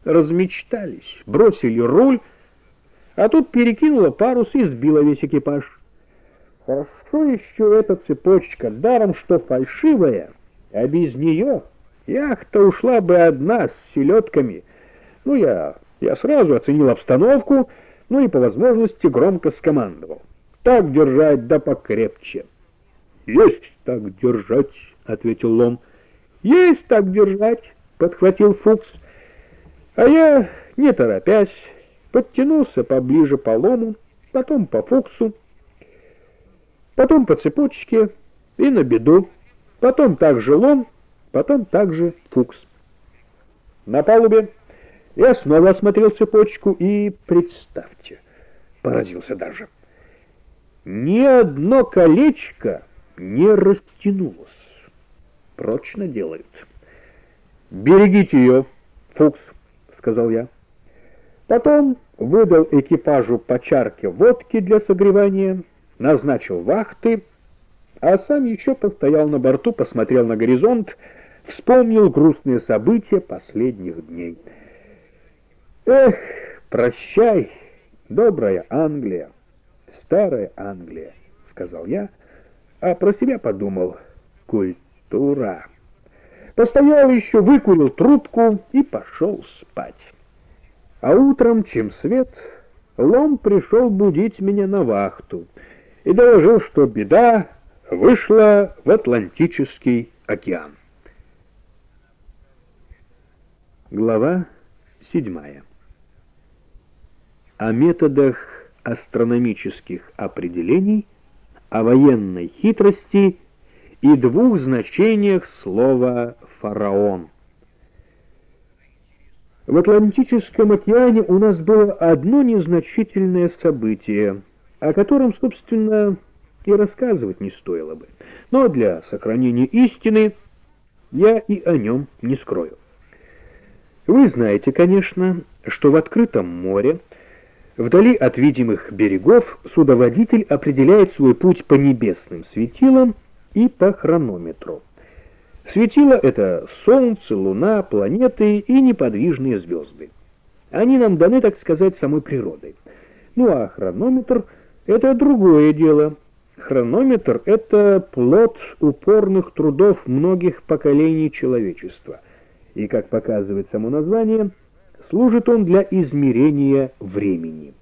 размечтались, бросили руль, а тут перекинула парус и сбила весь экипаж. Хорошо еще эта цепочка, даром что фальшивая, а без нее яхта ушла бы одна с селедками. Ну, я сразу оценил обстановку, ну и по возможности громко скомандовал: «Так держать, да покрепче». «Есть так держать», — ответил Лом. «Есть так держать», — подхватил Фукс. А я, не торопясь, подтянулся поближе по Лому, потом по Фуксу, потом по цепочке и на беду, потом также Лом, потом также Фукс. На палубе я снова осмотрел цепочку и, представьте, поразился даже. Ни одно колечко не растянулось. Прочно делают. «Берегите ее, Фукс», — сказал я. Потом выдал экипажу по чарке водки для согревания, назначил вахты, а сам еще постоял на борту, посмотрел на горизонт, вспомнил грустные события последних дней. Эх, прощай, добрая Англия, старая Англия, сказал я, а про себя подумал: культура. Постоял еще, выкурил трубку и пошел спать. А утром, чем свет, Лом пришел будить меня на вахту и доложил, что беда вышла в Атлантический океан. Глава 7. О методах астрономических определений, о военной хитрости и двух значениях слова «фараон». В Атлантическом океане у нас было одно незначительное событие, о котором, собственно, и рассказывать не стоило бы. Но для сохранения истины я и о нем не скрою. Вы знаете, конечно, что в открытом море, вдали от видимых берегов, судоводитель определяет свой путь по небесным светилам и по хронометру. Светила — это Солнце, Луна, планеты и неподвижные звезды. Они нам даны, так сказать, самой природой. Ну а хронометр — это другое дело. Хронометр — это плод упорных трудов многих поколений человечества. И, как показывает само название, служит он для измерения времени.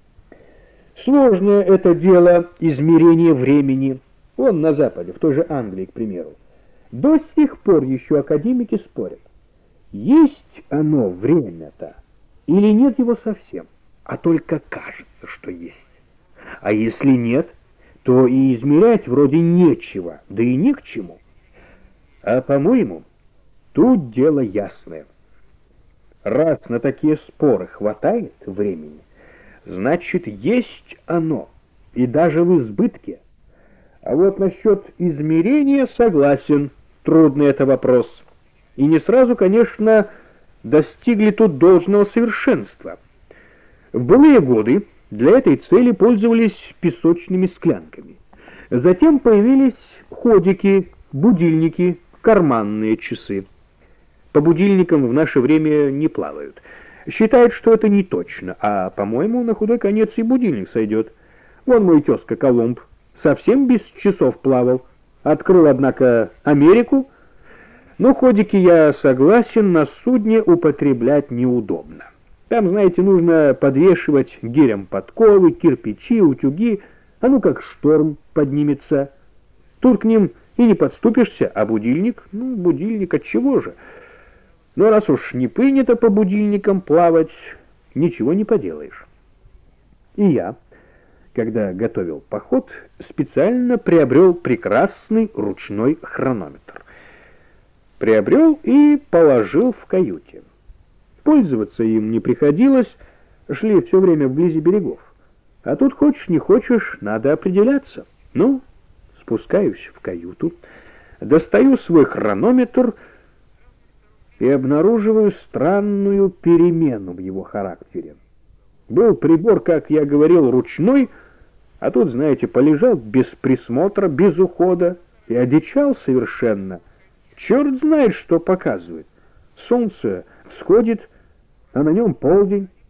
Сложное это дело измерения времени. Вон на Западе, в той же Англии, к примеру. До сих пор еще академики спорят, есть оно время-то или нет его совсем, а только кажется, что есть. А если нет, то и измерять вроде нечего, да и ни к чему. А по-моему, тут дело ясное. Раз на такие споры хватает времени, значит, есть оно, и даже в избытке. А вот насчет измерения согласен, трудный это вопрос. И не сразу, конечно, достигли тут должного совершенства. В былые годы для этой цели пользовались песочными склянками. Затем появились ходики, будильники, карманные часы. По будильникам в наше время не плавают. Считают, что это не точно, а, по-моему, на худой конец и будильник сойдет. Вон мой тезка Колумб совсем без часов плавал. Открыл, однако, Америку. Но ходики, я согласен, на судне употреблять неудобно. Там, знаете, нужно подвешивать гирям подковы, кирпичи, утюги, а ну как шторм поднимется. Тут к ним и не подступишься, а будильник, будильник отчего же? Но раз уж не принято по будильникам плавать, ничего не поделаешь. И я, когда готовил поход, специально приобрел прекрасный ручной хронометр. Приобрел и положил в каюте. Пользоваться им не приходилось, шли все время вблизи берегов. А тут хочешь не хочешь, надо определяться. Ну, спускаюсь в каюту, достаю свой хронометр и обнаруживаю странную перемену в его характере. Был прибор, как я говорил, ручной, а тут, знаете, полежал без присмотра, без ухода и одичал совершенно. Черт знает, что показывает. Солнце всходит, а на нем полдень.